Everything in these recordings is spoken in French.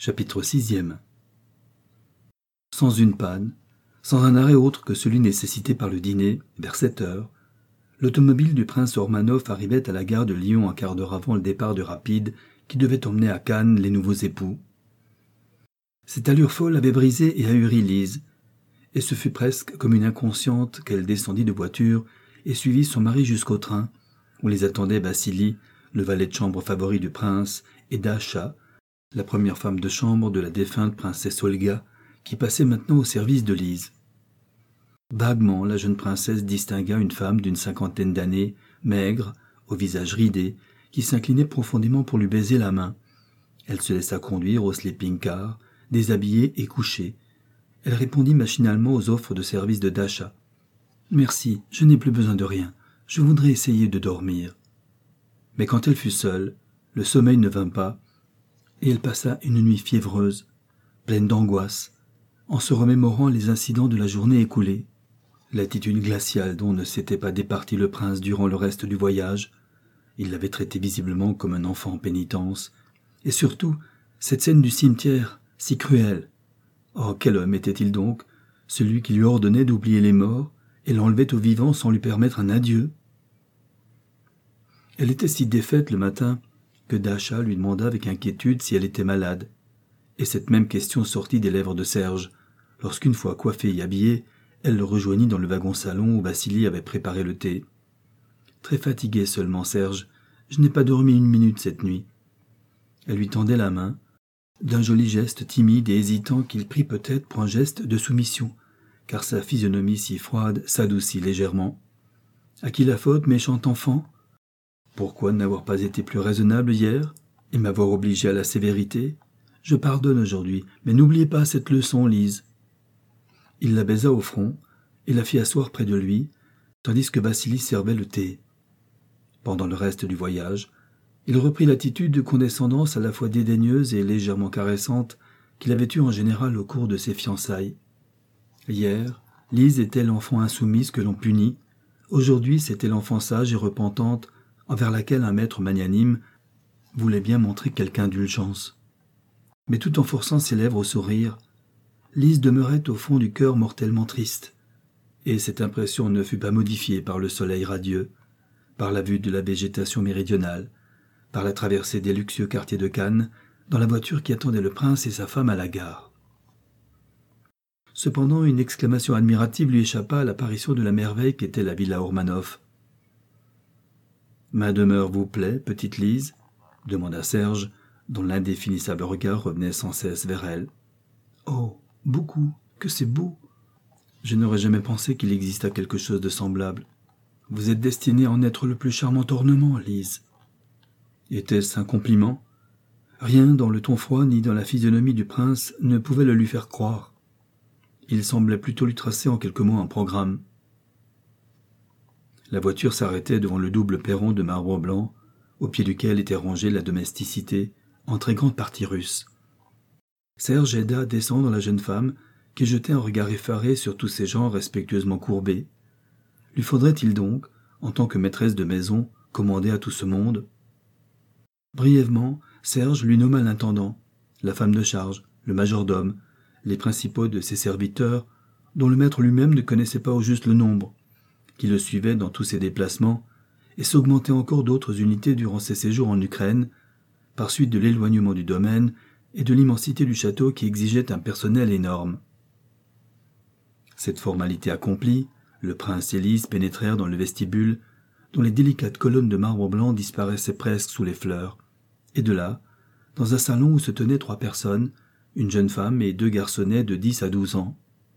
Chapitre 6e. Sans une panne, sans un arrêt autre que celui nécessité par le dîner, vers 7 heures, l'automobile du prince Ormanov arrivait à la gare de Lyon un quart d'heure avant le départ du rapide qui devait emmener à Cannes les nouveaux époux. Cette allure folle avait brisé et ahuri Lise, et ce fut presque comme une inconsciente qu'elle descendit de voiture et suivit son mari jusqu'au train, où les attendaient Vassili, le valet de chambre favori du prince, et Dasha, la première femme de chambre de la défunte princesse Olga, qui passait maintenant au service de Lise. Vaguement, la jeune princesse distingua une femme d'une 50aine d'années, maigre, au visage ridé, qui s'inclinait profondément pour lui baiser la main. Elle se laissa conduire au sleeping-car, déshabillée et couchée. Elle répondit machinalement aux offres de service de Dasha. « Merci, je n'ai plus besoin de rien. Je voudrais essayer de dormir. » Mais quand elle fut seule, le sommeil ne vint pas, et elle passa une nuit fiévreuse, pleine d'angoisse, en se remémorant les incidents de la journée écoulée, l'attitude glaciale dont ne s'était pas départi le prince durant le reste du voyage. Il l'avait traité visiblement comme un enfant en pénitence, et surtout, cette scène du cimetière, si cruelle. Oh, quel homme était-il donc, celui qui lui ordonnait d'oublier les morts et l'enlevait aux vivants sans lui permettre un adieu? Elle était si défaite le matin que Dasha lui demanda avec inquiétude si elle était malade, et cette même question sortit des lèvres de Serge, lorsqu'une fois coiffée et habillée, elle le rejoignit dans le wagon-salon où Vassili avait préparé le thé. « Très fatigué seulement, Serge. Je n'ai pas dormi une minute cette nuit. » Elle lui tendait la main, d'un joli geste timide et hésitant qu'il prit peut-être pour un geste de soumission, car sa physionomie si froide s'adoucit légèrement. « À qui la faute, méchant enfant ? Pourquoi n'avoir pas été plus raisonnable hier et m'avoir obligé à la sévérité ? Je pardonne aujourd'hui, mais n'oubliez pas cette leçon, Lise. » Il la baisa au front et la fit asseoir près de lui, tandis que Vassili servait le thé. Pendant le reste du voyage, il reprit l'attitude de condescendance à la fois dédaigneuse et légèrement caressante qu'il avait eue en général au cours de ses fiançailles. Hier, Lise était l'enfant insoumise que l'on punit. Aujourd'hui, c'était l'enfant sage et repentante envers laquelle un maître magnanime voulait bien montrer quelque indulgence. Mais tout en forçant ses lèvres au sourire, Lise demeurait au fond du cœur mortellement triste, et cette impression ne fut pas modifiée par le soleil radieux, par la vue de la végétation méridionale, par la traversée des luxueux quartiers de Cannes, dans la voiture qui attendait le prince et sa femme à la gare. Cependant, une exclamation admirative lui échappa à l'apparition de la merveille qu'était la villa Ormanov. « Ma demeure vous plaît, petite Lise ?» demanda Serge, dont l'indéfinissable regard revenait sans cesse vers elle. « Oh, beaucoup, que c'est beau ! Je n'aurais jamais pensé qu'il existât quelque chose de semblable. Vous êtes destinée à en être le plus charmant ornement, Lise. » Était-ce un compliment ? Rien dans le ton froid ni dans la physionomie du prince ne pouvait le lui faire croire. Il semblait plutôt lui tracer en quelques mots un programme. La voiture s'arrêtait devant le double perron de marbre blanc, au pied duquel était rangée la domesticité, en très grande partie russe. Serge aida à descendre la jeune femme, qui jetait un regard effaré sur tous ces gens respectueusement courbés. Lui faudrait-il donc, en tant que maîtresse de maison, commander à tout ce monde ? Brièvement, Serge lui nomma l'intendant, la femme de charge, le majordome, les principaux de ses serviteurs, dont le maître lui-même ne connaissait pas au juste le nombre, qui le suivaient dans tous ses déplacements, et s'augmentait encore d'autres unités durant ses séjours en Ukraine, par suite de l'éloignement du domaine et de l'immensité du château qui exigeait un personnel énorme. Cette formalité accomplie, le prince et Lise pénétrèrent dans le vestibule, dont les délicates colonnes de marbre blanc disparaissaient presque sous les fleurs, et de là, dans un salon où se tenaient 3 personnes, une jeune femme et 2 garçonnets de 10 à 12 ans.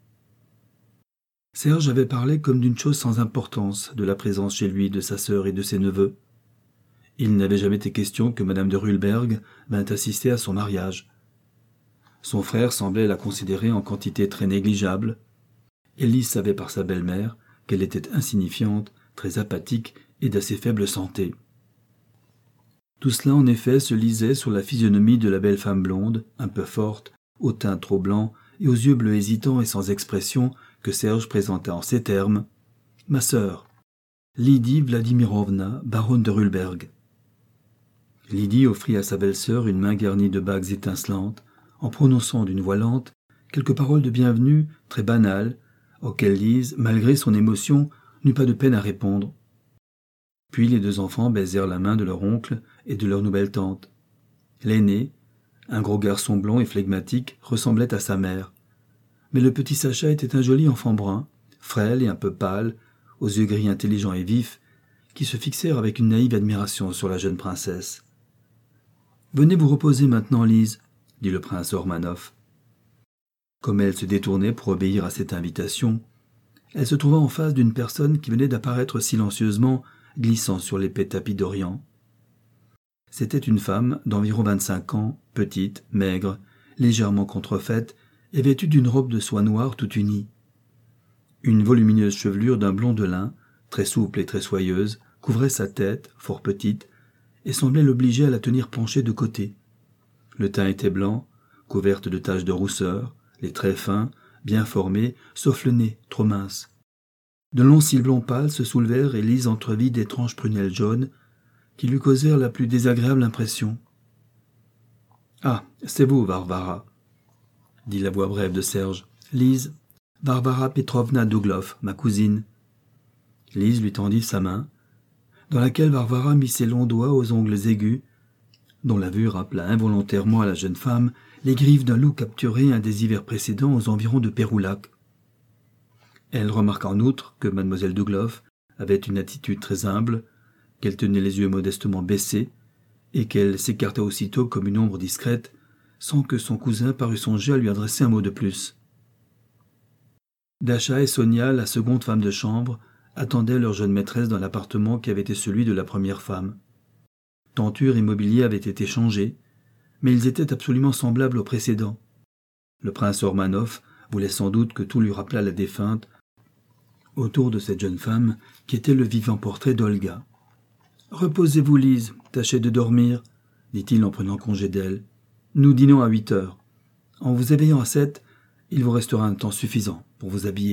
Serge avait parlé comme d'une chose sans importance de la présence chez lui de sa sœur et de ses neveux. Il n'avait jamais été question que Madame de Ruhlberg vînt assister à son mariage. Son frère semblait la considérer en quantité très négligeable. Lise savait par sa belle-mère qu'elle était insignifiante, très apathique et d'assez faible santé. Tout cela, en effet, se lisait sur la physionomie de la belle femme blonde, un peu forte, au teint trop blanc et aux yeux bleus hésitants et sans expression que Serge présenta en ces termes : « Ma sœur, Lydie Vladimirovna, baronne de Ruhlberg. » Lydie offrit à sa belle-sœur une main garnie de bagues étincelantes, en prononçant d'une voix lente quelques paroles de bienvenue très banales, auxquelles Lise, malgré son émotion, n'eut pas de peine à répondre. Puis les deux enfants baisèrent la main de leur oncle et de leur nouvelle tante. L'aîné, un gros garçon blond et flegmatique, ressemblait à sa mère. Mais le petit Sacha était un joli enfant brun, frêle et un peu pâle, aux yeux gris intelligents et vifs, qui se fixèrent avec une naïve admiration sur la jeune princesse. « Venez vous reposer maintenant, Lise, » dit le prince Ormanov. Comme elle se détournait pour obéir à cette invitation, elle se trouva en face d'une personne qui venait d'apparaître silencieusement, glissant sur l'épais tapis d'Orient. C'était une femme d'environ 25 ans, petite, maigre, légèrement contrefaite et vêtue d'une robe de soie noire toute unie. Une volumineuse chevelure d'un blond de lin, très souple et très soyeuse, couvrait sa tête, fort petite, et semblait l'obliger à la tenir penchée de côté. Le teint était blanc, couverte de taches de rousseur, les traits fins, bien formés, sauf le nez, trop mince. De longs cils blonds pâles se soulevèrent et Lise entrevit d'étranges prunelles jaunes qui lui causèrent la plus désagréable impression. « Ah, c'est vous, Varvara » dit la voix brève de Serge. « Lise, Varvara Petrovna Douglov, ma cousine. » Lise lui tendit sa main, dans laquelle Varvara mit ses longs doigts aux ongles aigus, dont la vue rappela involontairement à la jeune femme les griffes d'un loup capturé un des hivers précédents aux environs de Péroulac. Elle remarqua en outre que mademoiselle Douglov avait une attitude très humble, qu'elle tenait les yeux modestement baissés, et qu'elle s'écarta aussitôt comme une ombre discrète, sans que son cousin parût songer à lui adresser un mot de plus. Dasha et Sonia, la seconde femme de chambre, attendaient leur jeune maîtresse dans l'appartement qui avait été celui de la première femme. Tenture et mobilier avaient été changés, mais ils étaient absolument semblables aux précédents. Le prince Ormanov voulait sans doute que tout lui rappelât la défunte, autour de cette jeune femme qui était le vivant portrait d'Olga. « Reposez-vous, Lise, tâchez de dormir, » dit-il en prenant congé d'elle. « Nous dînons à 8 heures. En vous éveillant à 7, il vous restera un temps suffisant pour vous habiller. »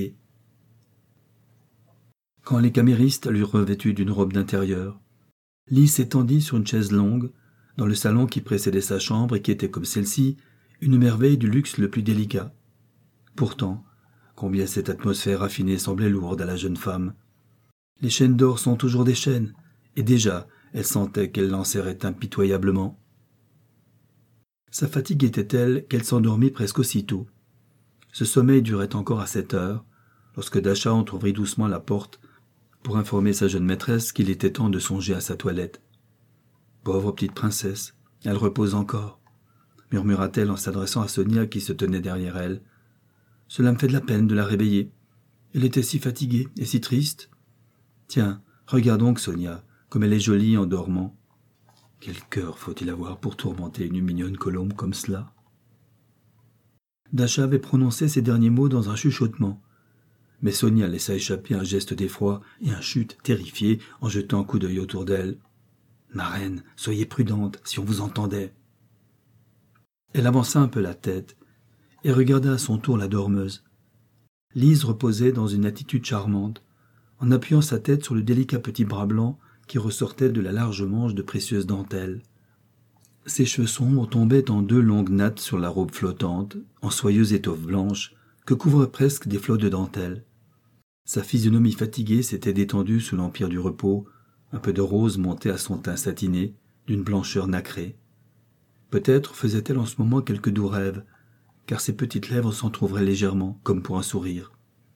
Quand les caméristes l'eurent revêtue d'une robe d'intérieur, Lise s'étendit sur une chaise longue, dans le salon qui précédait sa chambre et qui était, comme celle-ci, une merveille du luxe le plus délicat. Pourtant, combien cette atmosphère raffinée semblait lourde à la jeune femme. Les chaînes d'or sont toujours des chaînes, et déjà, elle sentait qu'elle l'enserrait impitoyablement. Sa fatigue était telle qu'elle s'endormit presque aussitôt. Ce sommeil durait encore à 7 heures, lorsque Dasha entr'ouvrit doucement la porte pour informer sa jeune maîtresse qu'il était temps de songer à sa toilette. « Pauvre petite princesse, elle repose encore, » murmura-t-elle en s'adressant à Sonia qui se tenait derrière elle. « Cela me fait de la peine de la réveiller. Elle était si fatiguée et si triste. Tiens, regarde donc, Sonia, comme elle est jolie en dormant. Quel cœur faut-il avoir pour tourmenter une mignonne colombe comme cela ?» Dasha avait prononcé ces derniers mots dans un chuchotement. Mais Sonia laissa échapper un geste d'effroi et un chute terrifié en jetant un coup d'œil autour d'elle. « Ma reine, soyez prudente, si on vous entendait. » Elle avança un peu la tête et regarda à son tour la dormeuse. Lise reposait dans une attitude charmante, en appuyant sa tête sur le délicat petit bras blanc qui ressortait de la large manche de précieuses dentelles. Ses cheveux sombres tombaient en 2 longues nattes sur la robe flottante, en soyeuse étoffe blanche, que couvraient presque des flots de dentelle. Sa physionomie fatiguée s'était détendue sous l'empire du repos, un peu de rose montait à son teint satiné, d'une blancheur nacrée. Peut-être faisait-elle en ce moment quelques doux rêves, car ses petites lèvres s'entr'ouvraient légèrement, comme pour un sourire.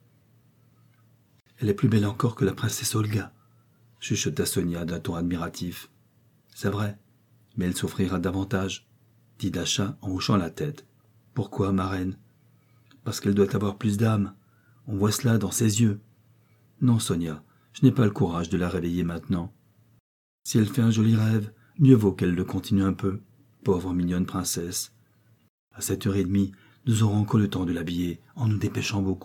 « Elle est plus belle encore que la princesse Olga », chuchota Sonia d'un ton admiratif. « C'est vrai, mais elle souffrira davantage, » dit Dasha en hochant la tête. « Pourquoi, ma reine ? Parce qu'elle doit avoir plus d'âme. On voit cela dans ses yeux. Non, Sonia, je n'ai pas le courage de la réveiller maintenant. Si elle fait un joli rêve, mieux vaut qu'elle le continue un peu, pauvre mignonne princesse. À 7h30, nous aurons encore le temps de l'habiller, en nous dépêchant beaucoup. »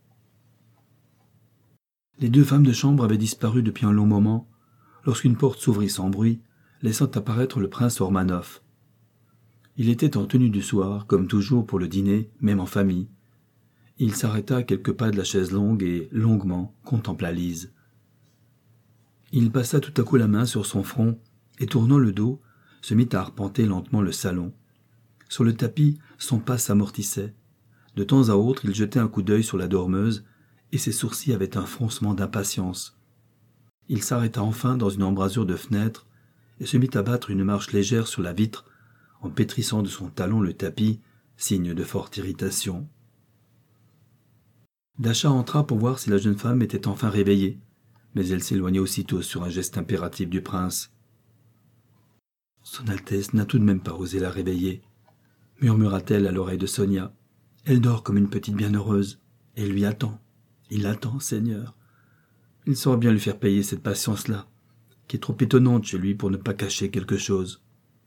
Les 2 femmes de chambre avaient disparu depuis un long moment, lorsqu'une porte s'ouvrit sans bruit, laissant apparaître le prince Ormanov. Il était en tenue du soir, comme toujours pour le dîner, même en famille. Il s'arrêta à quelques pas de la chaise longue et, longuement, contempla Lise. Il passa tout à coup la main sur son front et, tournant le dos, se mit à arpenter lentement le salon. Sur le tapis, son pas s'amortissait. De temps à autre, il jetait un coup d'œil sur la dormeuse, et ses sourcils avaient un froncement d'impatience. Il s'arrêta enfin dans une embrasure de fenêtre, et se mit à battre une marche légère sur la vitre, en pétrissant de son talon le tapis, signe de forte irritation. Dacha entra pour voir si la jeune femme était enfin réveillée, mais elle s'éloigna aussitôt sur un geste impératif du prince. « Son Altesse n'a tout de même pas osé la réveiller, » murmura-t-elle à l'oreille de Sonia. « Elle dort comme une petite bienheureuse, et lui attend. Il attend, Seigneur. Il saura bien lui faire payer cette patience-là, qui est trop étonnante chez lui pour ne pas cacher quelque chose. »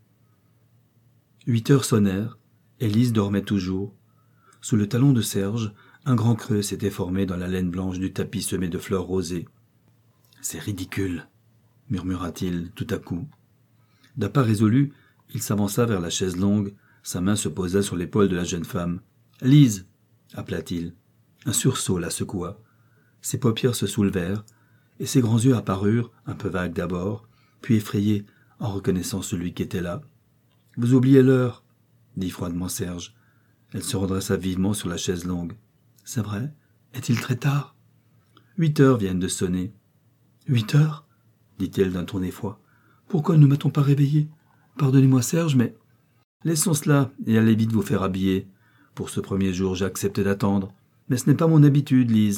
8 heures sonnèrent, et Lise dormait toujours. Sous le talon de Serge, un grand creux s'était formé dans la laine blanche du tapis semé de fleurs rosées. « C'est ridicule, » murmura-t-il tout à coup. D'un pas résolu, il s'avança vers la chaise longue, sa main se posa sur l'épaule de la jeune femme. « Lise !» appela-t-il. Un sursaut la secoua. Ses paupières se soulevèrent, et ses grands yeux apparurent, un peu vagues d'abord, puis effrayés en reconnaissant celui qui était là. « Vous oubliez l'heure » dit froidement Serge. Elle se redressa vivement sur la chaise longue. « C'est vrai ? Est-il très tard » 8 heures viennent de sonner. « 8 heures » dit-elle d'un ton d'effroi. « Pourquoi ne m'a-t-on pas réveillé ? Pardonnez-moi, Serge, mais... » « Laissons cela et allez vite vous faire habiller. Pour ce premier jour, j'accepte d'attendre. Mais ce n'est pas mon habitude, Lise. »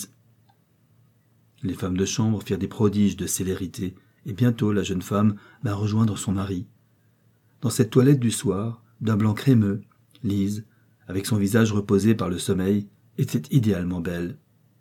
Les femmes de chambre firent des prodiges de célérité, et bientôt la jeune femme vint rejoindre son mari. Dans cette toilette du soir, d'un blanc crémeux, Lise, avec son visage reposé par le sommeil, était idéalement belle.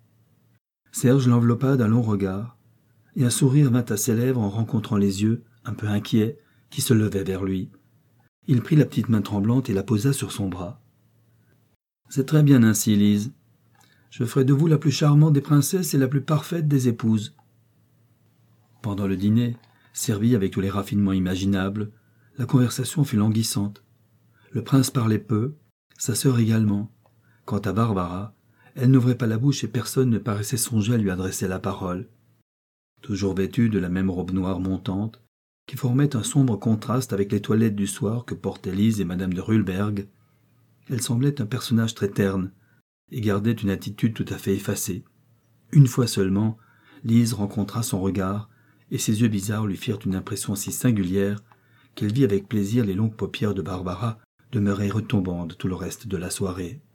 Serge l'enveloppa d'un long regard, et un sourire vint à ses lèvres en rencontrant les yeux, un peu inquiets, qui se levaient vers lui. Il prit la petite main tremblante et la posa sur son bras. « C'est très bien ainsi, Lise. Je ferai de vous la plus charmante des princesses et la plus parfaite des épouses. » Pendant le dîner, servi avec tous les raffinements imaginables, la conversation fut languissante. Le prince parlait peu, sa sœur également. Quant à Barbara, elle n'ouvrait pas la bouche et personne ne paraissait songer à lui adresser la parole. Toujours vêtue de la même robe noire montante, qui formait un sombre contraste avec les toilettes du soir que portaient Lise et Madame de Rulberg, elle semblait un personnage très terne et gardait une attitude tout à fait effacée. Une fois seulement, Lise rencontra son regard et ses yeux bizarres lui firent une impression si singulière qu'elle vit avec plaisir les longues paupières de Barbara demeurer retombantes tout le reste de la soirée.